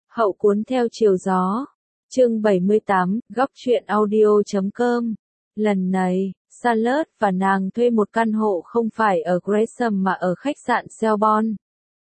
Hậu cuốn theo chiều gió. Chương 78, góc truyện audio.com. Lần này, Charlotte và nàng thuê một căn hộ không phải ở Gresham mà ở khách sạn Selborne,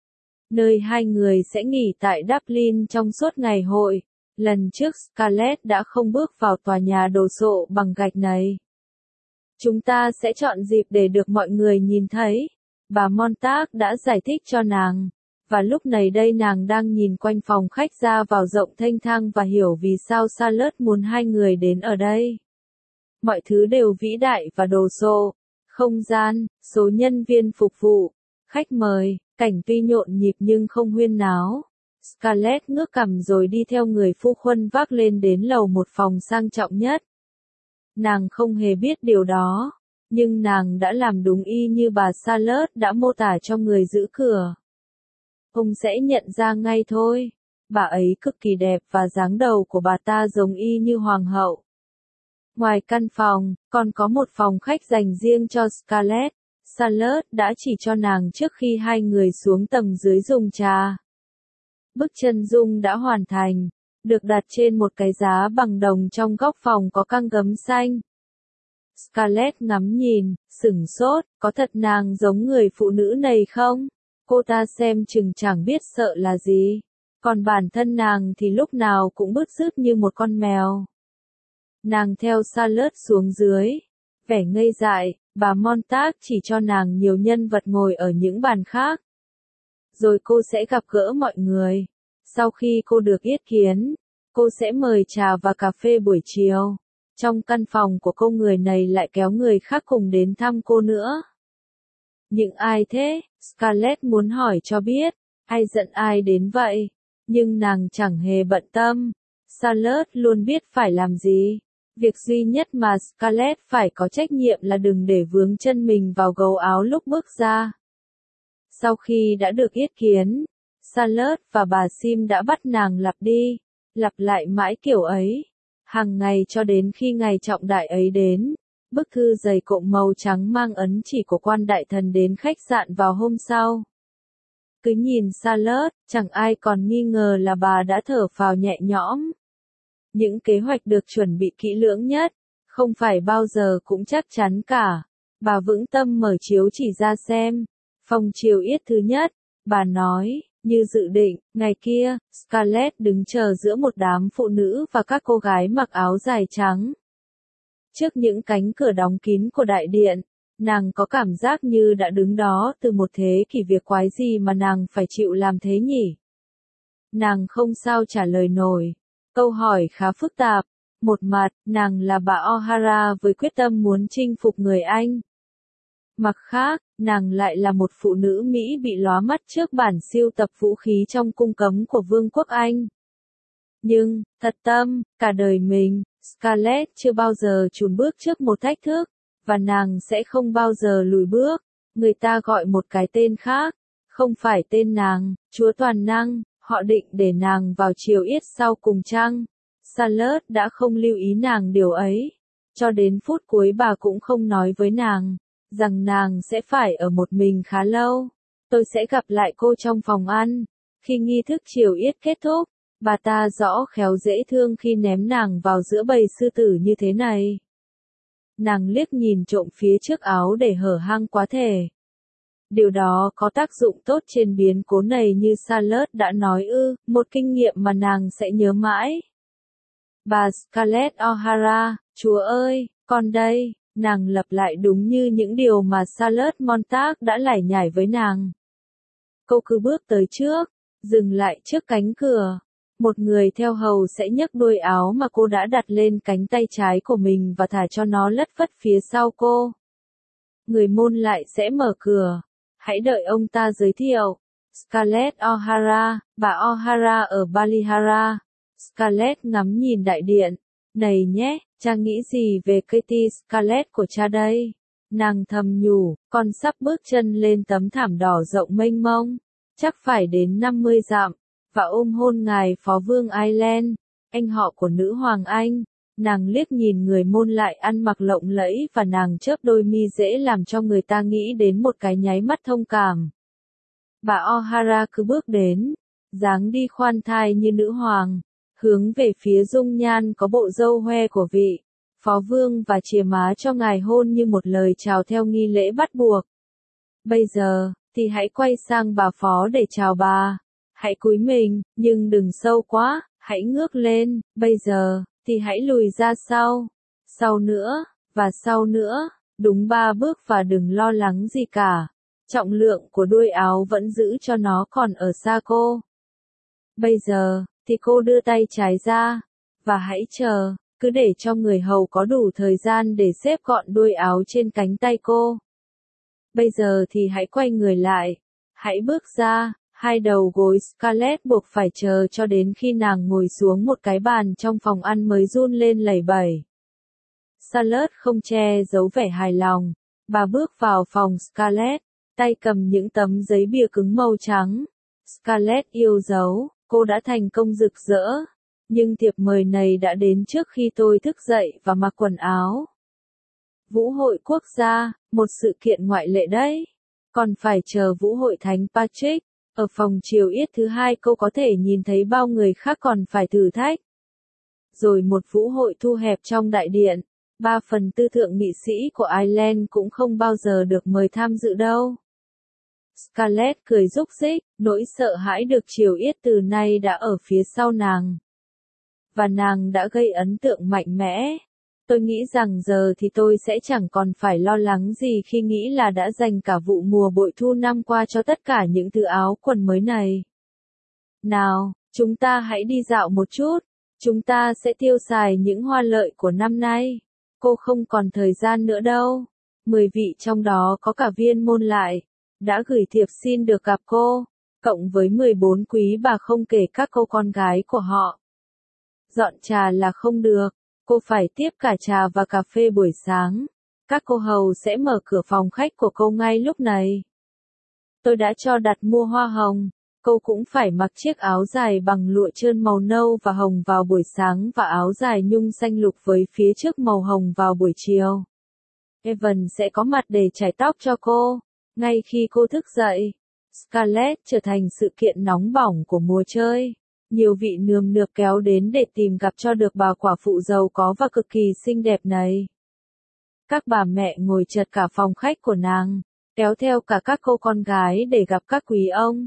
nơi hai người sẽ nghỉ tại Dublin trong suốt ngày hội. Lần trước Scarlett đã không bước vào tòa nhà đồ sộ bằng gạch này. Chúng ta sẽ chọn dịp để được mọi người nhìn thấy, bà Montag đã giải thích cho nàng. Và lúc này đây nàng đang nhìn quanh phòng khách ra vào rộng thênh thang và hiểu vì sao Charlotte muốn hai người đến ở đây. Mọi thứ đều vĩ đại và đồ sộ, không gian, số nhân viên phục vụ, khách mời, cảnh tuy nhộn nhịp nhưng không huyên náo. Scarlett ngước cằm rồi đi theo người phu khuân vác lên đến lầu một phòng sang trọng nhất. Nàng không hề biết điều đó, nhưng nàng đã làm đúng y như bà Charlotte đã mô tả cho người giữ cửa. Ông sẽ nhận ra ngay thôi, bà ấy cực kỳ đẹp và dáng đầu của bà ta giống y như hoàng hậu. Ngoài căn phòng, còn có một phòng khách dành riêng cho Scarlett. Charlotte đã chỉ cho nàng trước khi hai người xuống tầng dưới dùng trà. Bức chân dung đã hoàn thành, được đặt trên một cái giá bằng đồng trong góc phòng có căng gấm xanh. Scarlett ngắm nhìn, sửng sốt, có thật nàng giống người phụ nữ này không? Cô ta xem chừng chẳng biết sợ là gì. Còn bản thân nàng thì lúc nào cũng bứt rứt như một con mèo. Nàng theo Charlotte xuống dưới. Vẻ ngây dại, bà Montag chỉ cho nàng nhiều nhân vật ngồi ở những bàn khác. Rồi cô sẽ gặp gỡ mọi người. Sau khi cô được yết kiến, cô sẽ mời trà và cà phê buổi chiều. Trong căn phòng của cô người này lại kéo người khác cùng đến thăm cô nữa. Những ai thế? Scarlett muốn hỏi cho biết, ai giận ai đến vậy? Nhưng nàng chẳng hề bận tâm. Charlotte luôn biết phải làm gì. Việc duy nhất mà Scarlett phải có trách nhiệm là đừng để vướng chân mình vào gấu áo lúc bước ra. Sau khi đã được yết kiến, Charlotte và bà Sim đã bắt nàng lặp đi, lặp lại mãi kiểu ấy, hàng ngày cho đến khi ngày trọng đại ấy đến. Bức thư dày cộm màu trắng mang ấn chỉ của quan đại thần đến khách sạn vào hôm sau. Cứ nhìn Charlotte, chẳng ai còn nghi ngờ là bà đã thở phào nhẹ nhõm. Những kế hoạch được chuẩn bị kỹ lưỡng nhất, không phải bao giờ cũng chắc chắn cả. Bà vững tâm mở chiếu chỉ ra xem. Phòng chiều yết thứ nhất, bà nói, như dự định, ngày kia, Scarlett đứng chờ giữa một đám phụ nữ và các cô gái mặc áo dài trắng. Trước những cánh cửa đóng kín của đại điện, nàng có cảm giác như đã đứng đó từ một thế kỷ. Việc quái gì mà nàng phải chịu làm thế nhỉ? Nàng không sao trả lời nổi. Câu hỏi khá phức tạp. Một mặt, nàng là bà O'Hara với quyết tâm muốn chinh phục người Anh. Mặt khác, nàng lại là một phụ nữ Mỹ bị lóa mắt trước bản siêu tập vũ khí trong cung cấm của Vương quốc Anh. Nhưng, thật tâm, cả đời mình, Scarlett chưa bao giờ chùn bước trước một thách thức, và nàng sẽ không bao giờ lùi bước. Người ta gọi một cái tên khác, không phải tên nàng, Chúa Toàn Năng, họ định để nàng vào chiều yết sau cùng chăng? Charlotte đã không lưu ý nàng điều ấy. Cho đến phút cuối bà cũng không nói với nàng, rằng nàng sẽ phải ở một mình khá lâu. Tôi sẽ gặp lại cô trong phòng ăn. Khi nghi thức chiều yết kết thúc, bà ta rõ khéo dễ thương khi ném nàng vào giữa bầy sư tử như thế này. Nàng liếc nhìn trộm phía trước áo để hở hang quá thể. Điều đó có tác dụng tốt trên biến cố này như Charlotte đã nói một kinh nghiệm mà nàng sẽ nhớ mãi. Bà Scarlett O'Hara, Chúa ơi, con đây, nàng lặp lại đúng như những điều mà Charlotte Montag đã lải nhải với nàng. Cô cứ bước tới trước, dừng lại trước cánh cửa. Một người theo hầu sẽ nhấc đuôi áo mà cô đã đặt lên cánh tay trái của mình và thả cho nó lất phất phía sau cô. Người môn lại sẽ mở cửa. Hãy đợi ông ta giới thiệu. Scarlett O'Hara, bà O'Hara ở Ballyhara. Scarlett ngắm nhìn đại điện. Này nhé, cha nghĩ gì về Katie Scarlett của cha đây? Nàng thầm nhủ, con sắp bước chân lên tấm thảm đỏ rộng mênh mông. Chắc phải đến 50 dặm. Và ôm hôn ngài phó vương Ireland, anh họ của nữ hoàng Anh. Nàng liếc nhìn người môn lại ăn mặc lộng lẫy và nàng chớp đôi mi dễ làm cho người ta nghĩ đến một cái nháy mắt thông cảm. Bà O'Hara cứ bước đến, dáng đi khoan thai như nữ hoàng, hướng về phía dung nhan có bộ râu hoe của vị phó vương và chìa má cho ngài hôn như một lời chào theo nghi lễ bắt buộc. Bây giờ, thì hãy quay sang bà phó để chào bà. Hãy cúi mình, nhưng đừng sâu quá, hãy ngước lên. Bây giờ, thì hãy lùi ra sau. Sau nữa, và sau nữa. Đúng 3 bước và đừng lo lắng gì cả. Trọng lượng của đuôi áo vẫn giữ cho nó còn ở xa cô. Bây giờ, thì cô đưa tay trái ra. Và hãy chờ, cứ để cho người hầu có đủ thời gian để xếp gọn đuôi áo trên cánh tay cô. Bây giờ thì hãy quay người lại. Hãy bước ra. Hai đầu gối Scarlett buộc phải chờ cho đến khi nàng ngồi xuống một cái bàn trong phòng ăn mới run lên lẩy bẩy. Charlotte không che giấu vẻ hài lòng. Bà bước vào phòng Scarlett, tay cầm những tấm giấy bìa cứng màu trắng. Scarlett yêu dấu, cô đã thành công rực rỡ. Nhưng thiệp mời này đã đến trước khi tôi thức dậy và mặc quần áo. Vũ hội quốc gia, một sự kiện ngoại lệ đấy. Còn phải chờ Vũ hội Thánh Patrick. Ở phòng chiều yết thứ 2 cô có thể nhìn thấy bao người khác còn phải thử thách. Rồi một vũ hội thu hẹp trong đại điện. 3/4 thượng nghị sĩ của Ireland cũng không bao giờ được mời tham dự đâu. Scarlett cười rúc rích, nỗi sợ hãi được chiều yết từ nay đã ở phía sau nàng. Và nàng đã gây ấn tượng mạnh mẽ. Tôi nghĩ rằng giờ thì tôi sẽ chẳng còn phải lo lắng gì khi nghĩ là đã dành cả vụ mùa bội thu năm qua cho tất cả những thứ áo quần mới này. Nào, chúng ta hãy đi dạo một chút. Chúng ta sẽ tiêu xài những hoa lợi của năm nay. Cô không còn thời gian nữa đâu. 10 vị trong đó có cả viên môn lại. Đã gửi thiệp xin được gặp cô. Cộng với 14 quý bà không kể các cô con gái của họ. Dọn trà là không được. Cô phải tiếp cả trà và cà phê buổi sáng. Các cô hầu sẽ mở cửa phòng khách của cô ngay lúc này. Tôi đã cho đặt mua hoa hồng. Cô cũng phải mặc chiếc áo dài bằng lụa trơn màu nâu và hồng vào buổi sáng và áo dài nhung xanh lục với phía trước màu hồng vào buổi chiều. Evan sẽ có mặt để chải tóc cho cô. Ngay khi cô thức dậy, Scarlett trở thành sự kiện nóng bỏng của mùa chơi. Nhiều vị nườm nượp kéo đến để tìm gặp cho được bà quả phụ giàu có và cực kỳ xinh đẹp này. Các bà mẹ ngồi chật cả phòng khách của nàng, kéo theo cả các cô con gái để gặp các quý ông.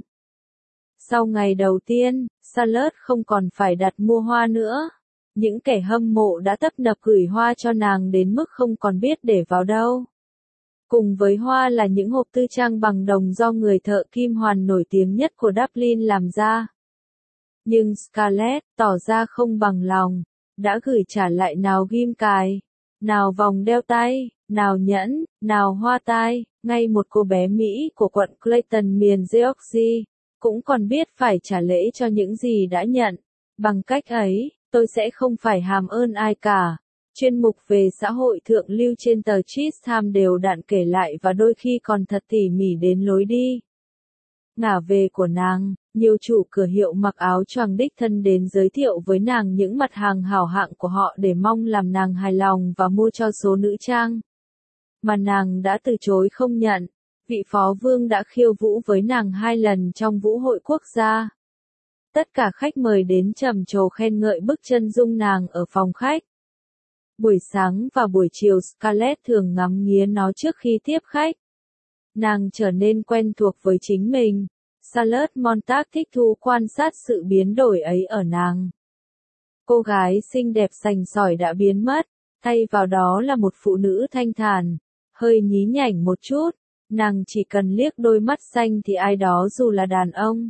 Sau ngày đầu tiên, Charlotte không còn phải đặt mua hoa nữa. Những kẻ hâm mộ đã tấp nập gửi hoa cho nàng đến mức không còn biết để vào đâu. Cùng với hoa là những hộp tư trang bằng đồng do người thợ kim hoàn nổi tiếng nhất của Dublin làm ra. Nhưng Scarlett tỏ ra không bằng lòng, đã gửi trả lại nào ghim cài, nào vòng đeo tay, nào nhẫn, nào hoa tai, ngay một cô bé Mỹ của quận Clayton miền Georgia, cũng còn biết phải trả lễ cho những gì đã nhận. Bằng cách ấy, tôi sẽ không phải hàm ơn ai cả. Chuyên mục về xã hội thượng lưu trên tờ Chisholm đều đặn kể lại và đôi khi còn thật tỉ mỉ đến lối đi ngả về của nàng. Nhiều chủ cửa hiệu mặc áo choàng đích thân đến giới thiệu với nàng những mặt hàng hảo hạng của họ để mong làm nàng hài lòng và mua cho số nữ trang mà nàng đã từ chối không nhận. Vị phó vương đã khiêu vũ với nàng 2 lần trong vũ hội quốc gia. Tất cả khách mời đến trầm trồ khen ngợi bức chân dung nàng ở phòng khách. Buổi sáng và buổi chiều Scarlett thường ngắm nghía nó trước khi tiếp khách. Nàng trở nên quen thuộc với chính mình. Charlotte Montag thích thú quan sát sự biến đổi ấy ở nàng. Cô gái xinh đẹp sành sỏi đã biến mất, thay vào đó là một phụ nữ thanh thản, hơi nhí nhảnh một chút. Nàng chỉ cần liếc đôi mắt xanh thì ai đó dù là đàn ông,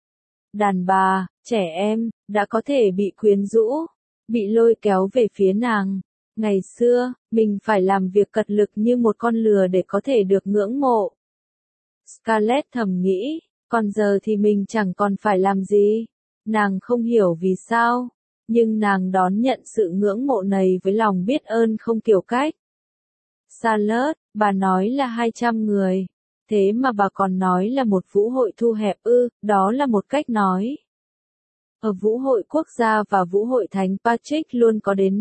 đàn bà, trẻ em, đã có thể bị quyến rũ, bị lôi kéo về phía nàng. Ngày xưa, mình phải làm việc cật lực như một con lừa để có thể được ngưỡng mộ. Scarlett thầm nghĩ, còn giờ thì mình chẳng còn phải làm gì. Nàng không hiểu vì sao, nhưng nàng đón nhận sự ngưỡng mộ này với lòng biết ơn không kiểu cách. Charlotte, bà nói là 200 người. Thế mà bà còn nói là một vũ hội thu hẹp ư, đó là một cách nói. Ở vũ hội quốc gia và vũ hội Thánh Patrick luôn có đến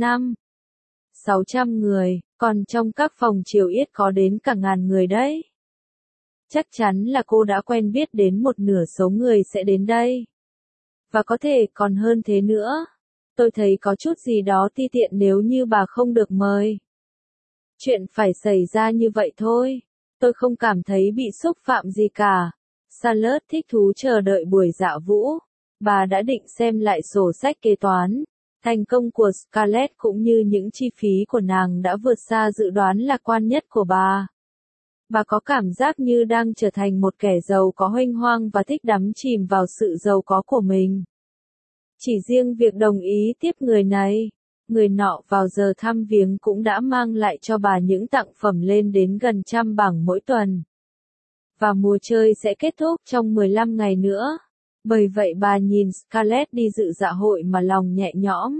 600 người, còn trong các phòng chiều yết có đến cả 1000 người đấy. Chắc chắn là cô đã quen biết đến một nửa số người sẽ đến đây. Và có thể còn hơn thế nữa. Tôi thấy có chút gì đó ti tiện nếu như bà không được mời. Chuyện phải xảy ra như vậy thôi. Tôi không cảm thấy bị xúc phạm gì cả. Charlotte thích thú chờ đợi buổi dạ vũ. Bà đã định xem lại sổ sách kế toán. Thành công của Scarlett cũng như những chi phí của nàng đã vượt xa dự đoán lạc quan nhất của bà. Bà có cảm giác như đang trở thành một kẻ giàu có huênh hoang và thích đắm chìm vào sự giàu có của mình. Chỉ riêng việc đồng ý tiếp người này, người nọ vào giờ thăm viếng cũng đã mang lại cho bà những tặng phẩm lên đến gần 100 bảng mỗi tuần. Và mùa chơi sẽ kết thúc trong 15 ngày nữa. Bởi vậy bà nhìn Scarlett đi dự dạ hội mà lòng nhẹ nhõm.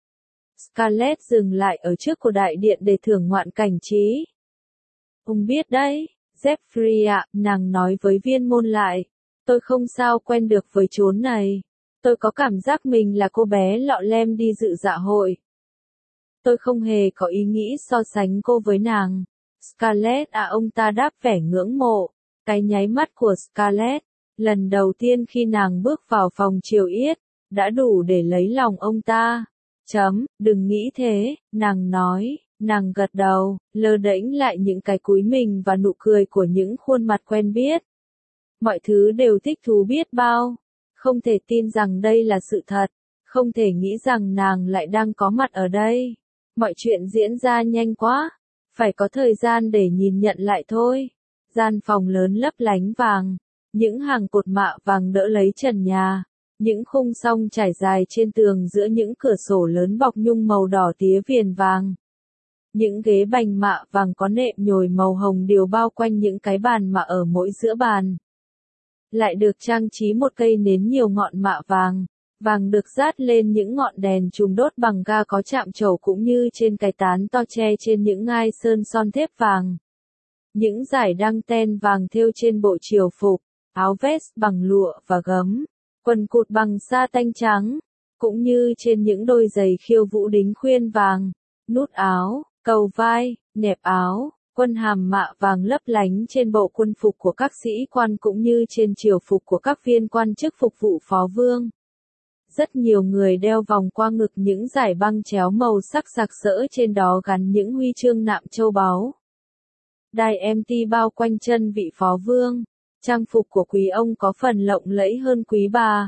Scarlett dừng lại ở trước của đại điện để thưởng ngoạn cảnh trí. Ông biết đấy, Jeffrey ạ, nàng nói với viên môn lại. Tôi không sao quen được với chốn này. Tôi có cảm giác mình là cô bé lọ lem đi dự dạ hội. Tôi không hề có ý nghĩ so sánh cô với nàng. Scarlett à, ông ta đáp vẻ ngưỡng mộ. Cái nháy mắt của Scarlett, lần đầu tiên khi nàng bước vào phòng triều yết, đã đủ để lấy lòng ông ta. Đừng nghĩ thế, nàng nói, nàng gật đầu, lơ đễnh lại những cái cúi mình và nụ cười của những khuôn mặt quen biết. Mọi thứ đều thích thú biết bao. Không thể tin rằng đây là sự thật, không thể nghĩ rằng nàng lại đang có mặt ở đây. Mọi chuyện diễn ra nhanh quá, phải có thời gian để nhìn nhận lại thôi. Gian phòng lớn lấp lánh vàng, những hàng cột mạ vàng đỡ lấy trần nhà, những khung song trải dài trên tường giữa những cửa sổ lớn bọc nhung màu đỏ tía viền vàng. Những ghế bành mạ vàng có nệm nhồi màu hồng đều bao quanh những cái bàn mà ở mỗi giữa bàn. Lại được trang trí một cây nến nhiều ngọn mạ vàng, vàng được dát lên những ngọn đèn chùm đốt bằng ga có chạm trổ cũng như trên cái tán to tre trên những ngai sơn son thép vàng. Những dải đăng ten vàng thêu trên bộ triều phục, áo vest bằng lụa và gấm, quần cụt bằng sa tanh trắng, cũng như trên những đôi giày khiêu vũ đính khuyên vàng, nút áo, cầu vai, nẹp áo. Quân hàm mạ vàng lấp lánh trên bộ quân phục của các sĩ quan cũng như trên triều phục của các viên quan chức phục vụ phó vương. Rất nhiều người đeo vòng qua ngực những dải băng chéo màu sắc sặc sỡ trên đó gắn những huy chương nạm châu báu. Đài MT bao quanh chân vị phó vương. Trang phục của quý ông có phần lộng lẫy hơn quý bà.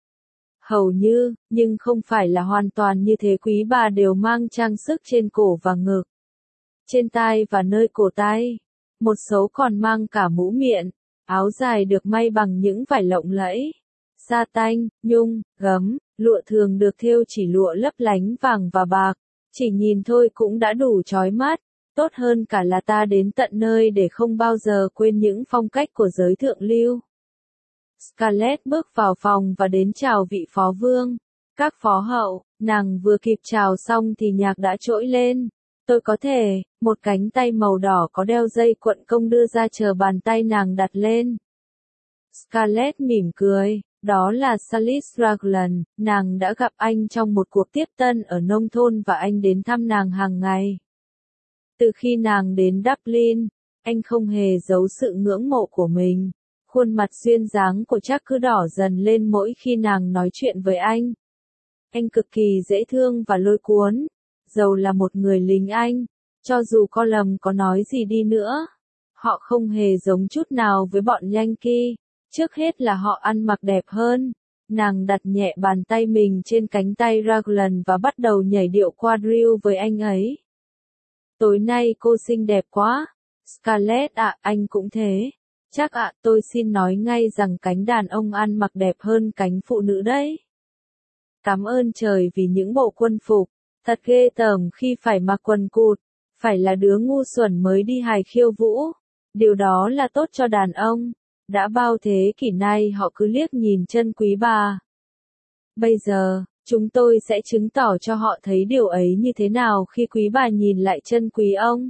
Hầu như, nhưng không phải là hoàn toàn như thế, quý bà đều mang trang sức trên cổ và ngực, trên tai và nơi cổ tay. Một số còn mang cả mũ miệng, áo dài được may bằng những vải lộng lẫy, sa tanh, nhung, gấm, lụa thường được thêu chỉ lụa lấp lánh vàng và bạc. Chỉ nhìn thôi cũng đã đủ chói mắt, tốt hơn cả là ta đến tận nơi để không bao giờ quên những phong cách của giới thượng lưu. Scarlett bước vào phòng và đến chào vị phó vương, các phó hậu. Nàng vừa kịp chào xong thì nhạc đã trỗi lên. Tôi có thể, một cánh tay màu đỏ có đeo dây cuộn công đưa ra chờ bàn tay nàng đặt lên. Scarlett mỉm cười, đó là Salis Raglan, nàng đã gặp anh trong một cuộc tiếp tân ở nông thôn và anh đến thăm nàng hàng ngày. Từ khi nàng đến Dublin, anh không hề giấu sự ngưỡng mộ của mình. Khuôn mặt duyên dáng của Jack cứ đỏ dần lên mỗi khi nàng nói chuyện với anh. Anh cực kỳ dễ thương và lôi cuốn. Dầu là một người lính Anh, cho dù Colum có nói gì đi nữa, họ không hề giống chút nào với bọn Yankee. Trước hết là họ ăn mặc đẹp hơn. Nàng đặt nhẹ bàn tay mình trên cánh tay Raglan và bắt đầu nhảy điệu quadrille với anh ấy. Tối nay cô xinh đẹp quá. Scarlett ạ, anh cũng thế. Chắc ạ, tôi xin nói ngay rằng cánh đàn ông ăn mặc đẹp hơn cánh phụ nữ đấy. Cảm ơn trời vì những bộ quân phục. Thật ghê tởm khi phải mặc quần cụt, phải là đứa ngu xuẩn mới đi hài khiêu vũ. Điều đó là tốt cho đàn ông. Đã bao thế kỷ nay họ cứ liếc nhìn chân quý bà. Bây giờ, chúng tôi sẽ chứng tỏ cho họ thấy điều ấy như thế nào khi quý bà nhìn lại chân quý ông.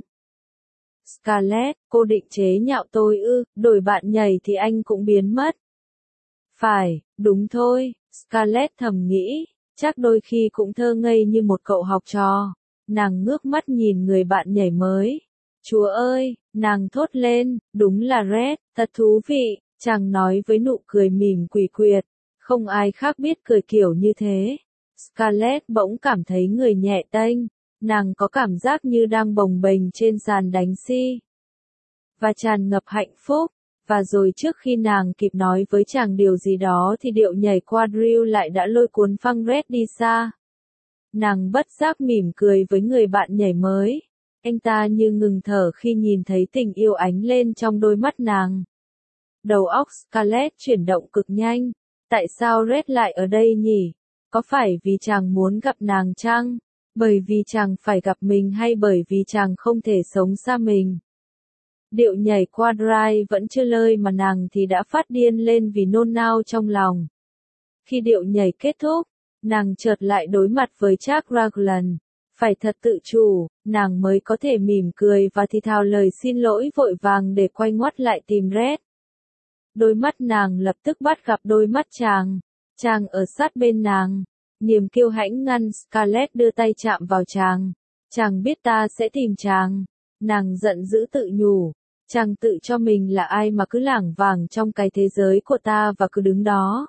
Scarlett, cô định chế nhạo tôi ư, đổi bạn nhảy thì anh cũng biến mất. Phải, đúng thôi, Scarlett thầm nghĩ. Chắc đôi khi cũng thơ ngây như một cậu học trò. Nàng ngước mắt nhìn người bạn nhảy mới. Chúa ơi, nàng thốt lên, đúng là Red, thật thú vị, chàng nói với nụ cười mỉm quỷ quyệt. Không ai khác biết cười kiểu như thế. Scarlett bỗng cảm thấy người nhẹ tênh, nàng có cảm giác như đang bồng bềnh trên sàn đánh si. Và tràn ngập hạnh phúc. Và rồi trước khi nàng kịp nói với chàng điều gì đó thì điệu nhảy quadrille lại đã lôi cuốn phăng Red đi xa. Nàng bất giác mỉm cười với người bạn nhảy mới. Anh ta như ngừng thở khi nhìn thấy tình yêu ánh lên trong đôi mắt nàng. Đầu óc Scarlett chuyển động cực nhanh. Tại sao Red lại ở đây nhỉ? Có phải vì chàng muốn gặp nàng chăng? Bởi vì chàng phải gặp mình hay bởi vì chàng không thể sống xa mình? Điệu nhảy quadrille vẫn chưa lơi mà nàng thì đã phát điên lên vì nôn nao trong lòng. Khi điệu nhảy kết thúc, nàng chợt lại đối mặt với Jack Raglan. Phải thật tự chủ, nàng mới có thể mỉm cười và thì thào lời xin lỗi vội vàng để quay ngoắt lại tìm Red. Đôi mắt nàng lập tức bắt gặp đôi mắt chàng. Chàng ở sát bên nàng. Niềm kiêu hãnh ngăn Scarlett đưa tay chạm vào chàng. Chàng biết ta sẽ tìm chàng. Nàng giận dữ tự nhủ. Chàng tự cho mình là ai mà cứ lảng vảng trong cái thế giới của ta và cứ đứng đó.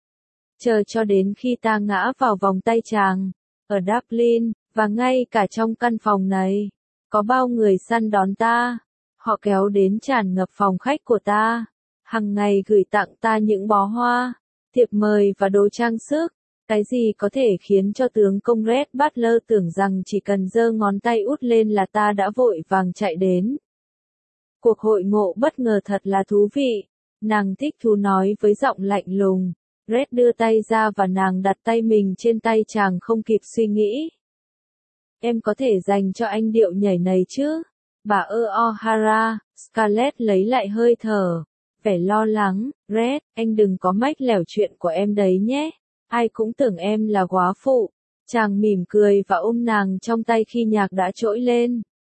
Chờ cho đến khi ta ngã vào vòng tay chàng. Ở Dublin, và ngay cả trong căn phòng này. Có bao người săn đón ta. Họ kéo đến tràn ngập phòng khách của ta. Hằng ngày gửi tặng ta những bó hoa, thiệp mời và đồ trang sức. Cái gì có thể khiến cho tướng công Red Butler tưởng rằng chỉ cần giơ ngón tay út lên là ta đã vội vàng chạy đến. Cuộc hội ngộ bất ngờ thật là thú vị. Nàng thích thú nói với giọng lạnh lùng. Red đưa tay ra và nàng đặt tay mình trên tay chàng không kịp suy nghĩ. Em có thể dành cho anh điệu nhảy này chứ? Bà O'Hara, Scarlett lấy lại hơi thở. Vẻ lo lắng, Red, anh đừng có mách lẻo chuyện của em đấy nhé. Ai cũng tưởng em là góa phụ. Chàng mỉm cười và ôm nàng trong tay khi nhạc đã trỗi lên.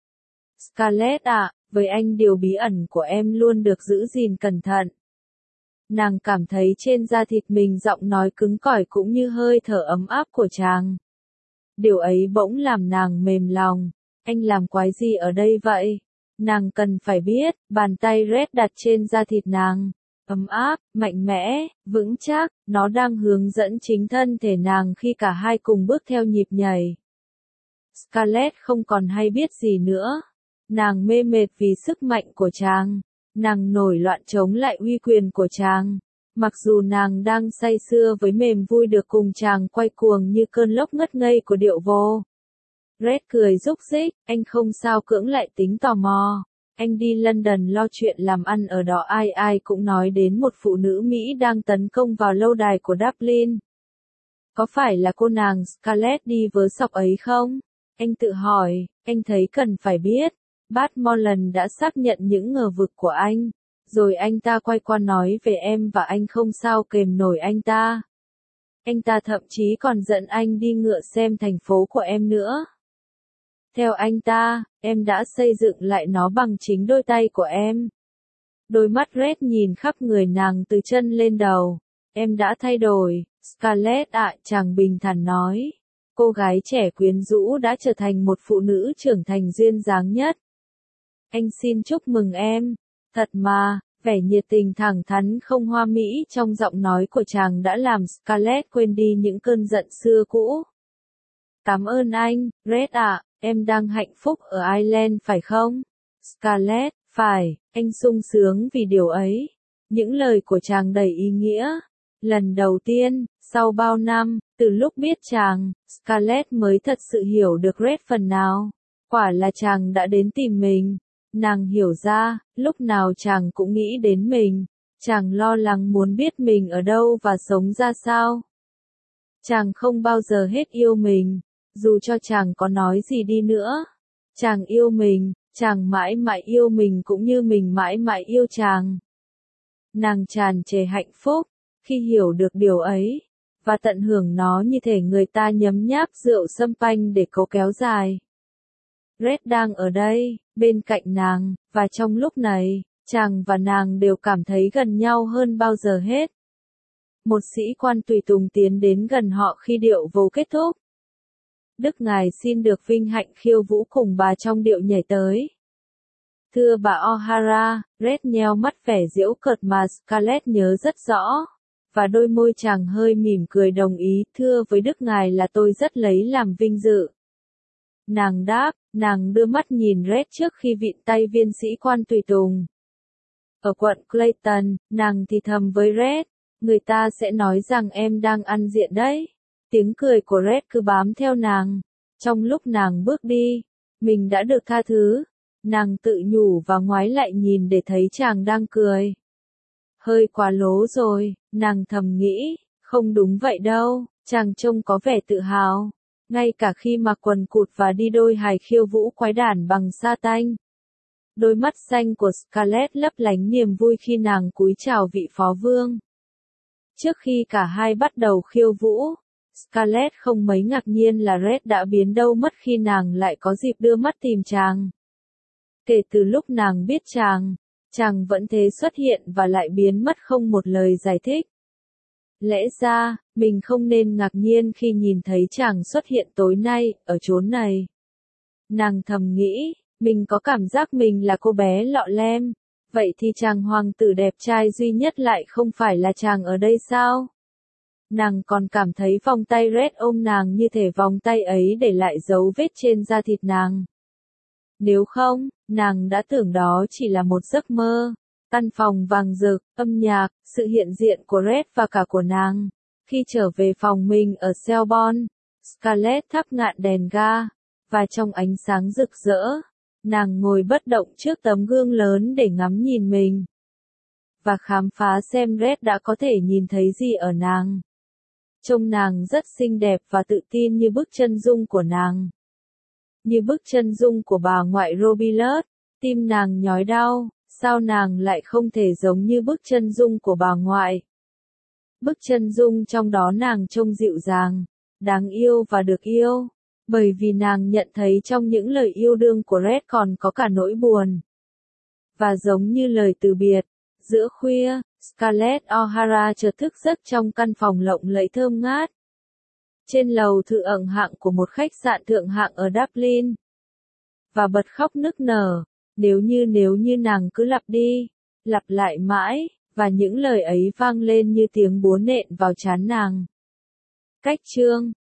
Scarlett ạ, với anh điều bí ẩn của em luôn được giữ gìn cẩn thận. Nàng cảm thấy trên da thịt mình giọng nói cứng cỏi cũng như hơi thở ấm áp của chàng. Điều ấy bỗng làm nàng mềm lòng. Anh làm quái gì ở đây vậy? Nàng cần phải biết, bàn tay Red đặt trên da thịt nàng. Ấm áp, mạnh mẽ, vững chắc, nó đang hướng dẫn chính thân thể nàng khi cả hai cùng bước theo nhịp nhảy. Scarlett không còn hay biết gì nữa. Nàng mê mệt vì sức mạnh của chàng. Nàng nổi loạn chống lại uy quyền của chàng. Mặc dù nàng đang say sưa với mềm vui được cùng chàng quay cuồng như cơn lốc ngất ngây của điệu vô. Red cười rúc rích, anh không sao cưỡng lại tính tò mò. Anh đi London lo chuyện làm ăn ở đó, ai cũng nói đến một phụ nữ Mỹ đang tấn công vào lâu đài của Dublin. Có phải là cô nàng Scarlett đi vớ sọc ấy không? Anh tự hỏi, anh thấy cần phải biết. Batmoreland đã xác nhận những ngờ vực của anh. Rồi anh ta quay qua nói về em và anh không sao kềm nổi anh ta. Anh ta thậm chí còn dẫn anh đi ngựa xem thành phố của em nữa. Theo anh ta, em đã xây dựng lại nó bằng chính đôi tay của em. Đôi mắt Red nhìn khắp người nàng từ chân lên đầu. Em đã thay đổi, Scarlett ạ, chàng bình thản nói. Cô gái trẻ quyến rũ đã trở thành một phụ nữ trưởng thành duyên dáng nhất. Anh xin chúc mừng em. Thật mà, vẻ nhiệt tình thẳng thắn không hoa mỹ trong giọng nói của chàng đã làm Scarlett quên đi những cơn giận xưa cũ. Cảm ơn anh, Red ạ, em đang hạnh phúc ở Ireland phải không? Scarlett, phải, anh sung sướng vì điều ấy. Những lời của chàng đầy ý nghĩa. Lần đầu tiên, sau bao năm, từ lúc biết chàng, Scarlett mới thật sự hiểu được Red phần nào. Quả là chàng đã đến tìm mình. Nàng hiểu ra, lúc nào chàng cũng nghĩ đến mình. Chàng lo lắng muốn biết mình ở đâu và sống ra sao. Chàng không bao giờ hết yêu mình, dù cho chàng có nói gì đi nữa. Chàng yêu mình, chàng mãi mãi yêu mình cũng như mình mãi mãi yêu chàng. Nàng tràn trề hạnh phúc, khi hiểu được điều ấy, và tận hưởng nó như thể người ta nhấm nháp rượu sâm panh để cố kéo dài. Red đang ở đây, bên cạnh nàng, và trong lúc này, chàng và nàng đều cảm thấy gần nhau hơn bao giờ hết. Một sĩ quan tùy tùng tiến đến gần họ khi điệu vô kết thúc. Đức ngài xin được vinh hạnh khiêu vũ cùng bà trong điệu nhảy tới. Thưa bà O'Hara, Red nheo mắt vẻ giễu cợt mà Scarlett nhớ rất rõ. và đôi môi chàng hơi mỉm cười đồng ý, thưa với Đức Ngài là tôi rất lấy làm vinh dự. Nàng đáp, nàng đưa mắt nhìn Red trước khi vịn tay viên sĩ quan tùy tùng. Ở quận Clayton, nàng thì thầm với Red, người ta sẽ nói rằng em đang ăn diện đấy. Tiếng cười của Red cứ bám theo nàng. Trong lúc nàng bước đi, mình đã được tha thứ. Nàng tự nhủ và ngoái lại nhìn để thấy chàng đang cười. Hơi quá lố rồi, nàng thầm nghĩ, không đúng vậy đâu, chàng trông có vẻ tự hào. Ngay cả khi mặc quần cụt và đi đôi hài khiêu vũ quái đản bằng sa tanh. Đôi mắt xanh của Scarlett lấp lánh niềm vui khi nàng cúi chào vị phó vương. Trước khi cả hai bắt đầu khiêu vũ, Scarlett không mấy ngạc nhiên là Red đã biến đâu mất khi nàng lại có dịp đưa mắt tìm chàng. Kể từ lúc nàng biết chàng vẫn thế xuất hiện và lại biến mất không một lời giải thích. Lẽ ra, mình không nên ngạc nhiên khi nhìn thấy chàng xuất hiện tối nay, ở chốn này. Nàng thầm nghĩ, mình có cảm giác mình là cô bé lọ lem, vậy thì chàng hoàng tử đẹp trai duy nhất lại không phải là chàng ở đây sao? Nàng còn cảm thấy vòng tay Red ôm nàng như thể vòng tay ấy để lại dấu vết trên da thịt nàng. Nếu không, nàng đã tưởng đó chỉ là một giấc mơ. Căn phòng vàng rực, âm nhạc, sự hiện diện của Red và cả của nàng. Khi trở về phòng mình ở Selborne, Scarlett thắp ngọn đèn ga, và trong ánh sáng rực rỡ, nàng ngồi bất động trước tấm gương lớn để ngắm nhìn mình. Và khám phá xem Red đã có thể nhìn thấy gì ở nàng. Trông nàng rất xinh đẹp và tự tin như bức chân dung của nàng. Như bức chân dung của bà ngoại Robilot, tim nàng nhói đau. Sao nàng lại không thể giống như bức chân dung của bà ngoại? Bức chân dung trong đó nàng trông dịu dàng, đáng yêu và được yêu, bởi vì nàng nhận thấy trong những lời yêu đương của Red còn có cả nỗi buồn. Và giống như lời từ biệt, giữa khuya, Scarlett O'Hara chợt thức giấc trong căn phòng lộng lẫy thơm ngát. Trên lầu thượng hạng của một khách sạn thượng hạng ở Dublin. Và bật khóc nức nở. Nếu như nàng cứ lặp lại mãi, và những lời ấy vang lên như tiếng búa nện vào trán nàng. Cách chương